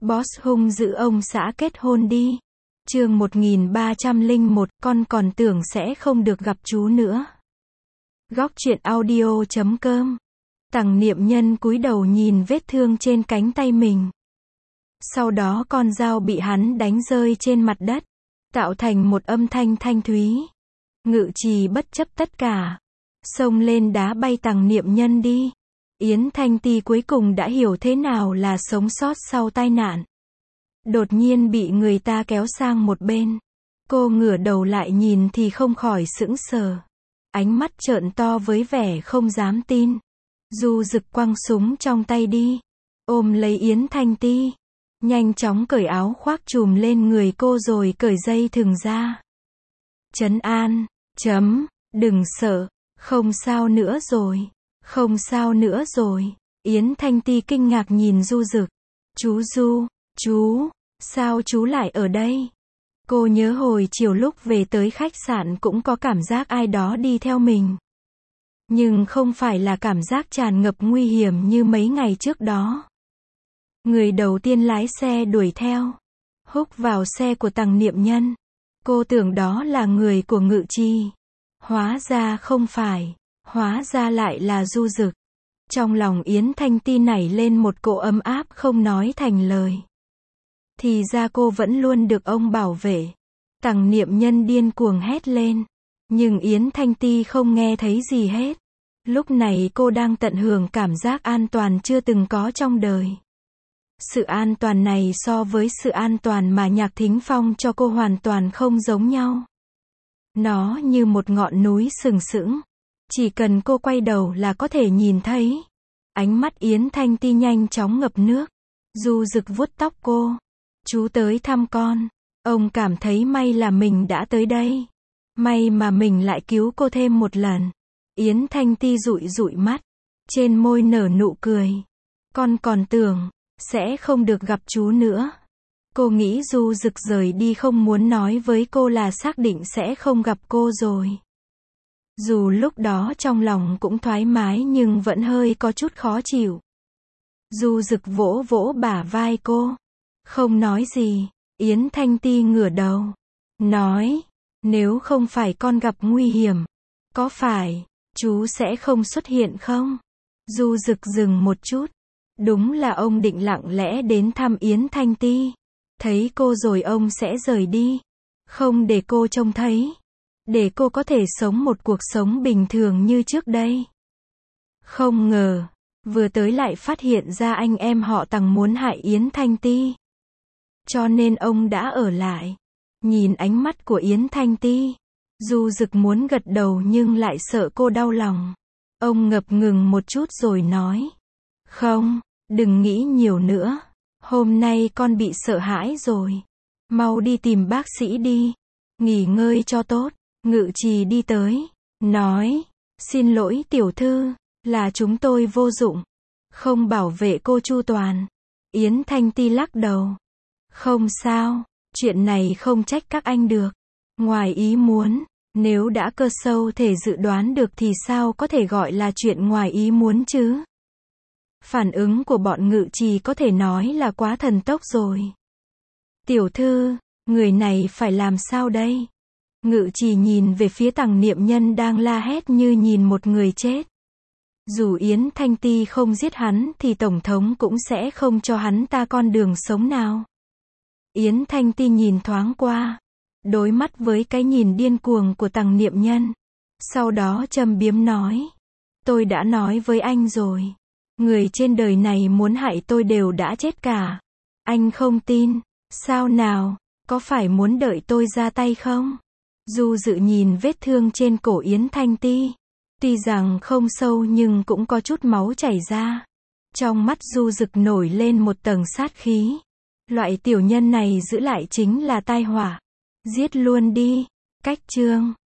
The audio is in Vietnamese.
Boss hung dữ ông xã kết hôn đi. Chương 1301, con còn tưởng sẽ không được gặp chú nữa. Góc truyện audio.com. Tằng Niệm Nhân cúi đầu nhìn vết thương trên cánh tay mình. Sau đó con dao bị hắn đánh rơi trên mặt đất, tạo thành một âm thanh thanh thúy. Ngự Trì bất chấp tất cả, xông lên đá bay Tằng Niệm Nhân đi. Yến Thanh Ti cuối cùng đã hiểu thế nào là sống sót sau tai nạn. Đột nhiên bị người ta kéo sang một bên. Cô ngửa đầu lại nhìn thì không khỏi sững sờ. Ánh mắt trợn to với vẻ không dám tin. Du Dực quăng súng trong tay đi, ôm lấy Yến Thanh Ti, nhanh chóng cởi áo khoác trùm lên người cô rồi cởi dây thừng ra. Trấn an, đừng sợ, không sao nữa rồi, không sao nữa rồi. Yến Thanh Ti kinh ngạc nhìn Du Dực. Chú, sao chú lại ở đây? Cô nhớ hồi chiều lúc về tới khách sạn cũng có cảm giác ai đó đi theo mình. Nhưng không phải là cảm giác tràn ngập nguy hiểm như mấy ngày trước đó. Người đầu tiên lái xe đuổi theo, húc vào xe của Tằng Niệm Nhân. Cô tưởng đó là người của Ngự Trì. Hóa ra không phải, hóa ra lại là Du Dực. Trong lòng Yến Thanh Ti nảy lên một cỗ ấm áp không nói thành lời. Thì ra cô vẫn luôn được ông bảo vệ. Tằng Niệm Nhân điên cuồng hét lên. Nhưng Yến Thanh Ti không nghe thấy gì hết. Lúc này cô đang tận hưởng cảm giác an toàn chưa từng có trong đời. Sự an toàn này so với sự an toàn mà Nhạc Thính Phong cho cô hoàn toàn không giống nhau. Nó như một ngọn núi sừng sững. Chỉ cần cô quay đầu là có thể nhìn thấy. Ánh mắt Yến Thanh Ti nhanh chóng ngập nước. Du Dực vuốt tóc cô. Chú tới thăm con. Ông cảm thấy may là mình đã tới đây. May mà mình lại cứu cô thêm một lần. Yến Thanh Ti dụi dụi mắt. Trên môi nở nụ cười. Con còn tưởng sẽ không được gặp chú nữa. Cô nghĩ Du Dực rời đi không muốn nói với cô là xác định sẽ không gặp cô rồi. Dù lúc đó trong lòng cũng thoải mái nhưng vẫn hơi có chút khó chịu. Du Dực vỗ vỗ bả vai cô. Không nói gì. Yến Thanh Ti ngửa đầu. Nói, nếu không phải con gặp nguy hiểm, có phải chú sẽ không xuất hiện không? Du Dực dừng một chút. Đúng là ông định lặng lẽ đến thăm Yến Thanh Ti. Thấy cô rồi ông sẽ rời đi. Không để cô trông thấy. Để cô có thể sống một cuộc sống bình thường như trước đây. Không ngờ, vừa tới lại phát hiện ra anh em họ Tằng muốn hại Yến Thanh Ti. Cho nên ông đã ở lại. Nhìn ánh mắt của Yến Thanh Ti, Du Dực muốn gật đầu nhưng lại sợ cô đau lòng. Ông ngập ngừng một chút rồi nói. Không, đừng nghĩ nhiều nữa. Hôm nay con bị sợ hãi rồi. Mau đi tìm bác sĩ đi. Nghỉ ngơi cho tốt. Ngự Trì đi tới. Nói. Xin lỗi tiểu thư. Là chúng tôi vô dụng. Không bảo vệ cô chu toàn. Yến Thanh Ti lắc đầu. Không sao. Chuyện này không trách các anh được. Ngoài ý muốn. Nếu đã cơ sâu thể dự đoán được thì sao có thể gọi là chuyện ngoài ý muốn chứ? Phản ứng của bọn Ngự Trì có thể nói là quá thần tốc rồi. Tiểu thư, người này phải làm sao đây? Ngự Trì nhìn về phía Tằng Niệm Nhân đang la hét như nhìn một người chết. Dù Yến Thanh Ti không giết hắn thì Tổng thống cũng sẽ không cho hắn ta con đường sống nào. Yến Thanh Ti nhìn thoáng qua, đối mắt với cái nhìn điên cuồng của Tằng Niệm Nhân. Sau đó châm biếm nói. Tôi đã nói với anh rồi. Người trên đời này muốn hại tôi đều đã chết cả. Anh không tin. Sao nào? Có phải muốn đợi tôi ra tay không? Du Dự nhìn vết thương trên cổ Yến Thanh Ti. Tuy rằng không sâu nhưng cũng có chút máu chảy ra. Trong mắt Du Dực nổi lên một tầng sát khí. Loại tiểu nhân này giữ lại chính là tai họa. Giết luôn đi. Cách chương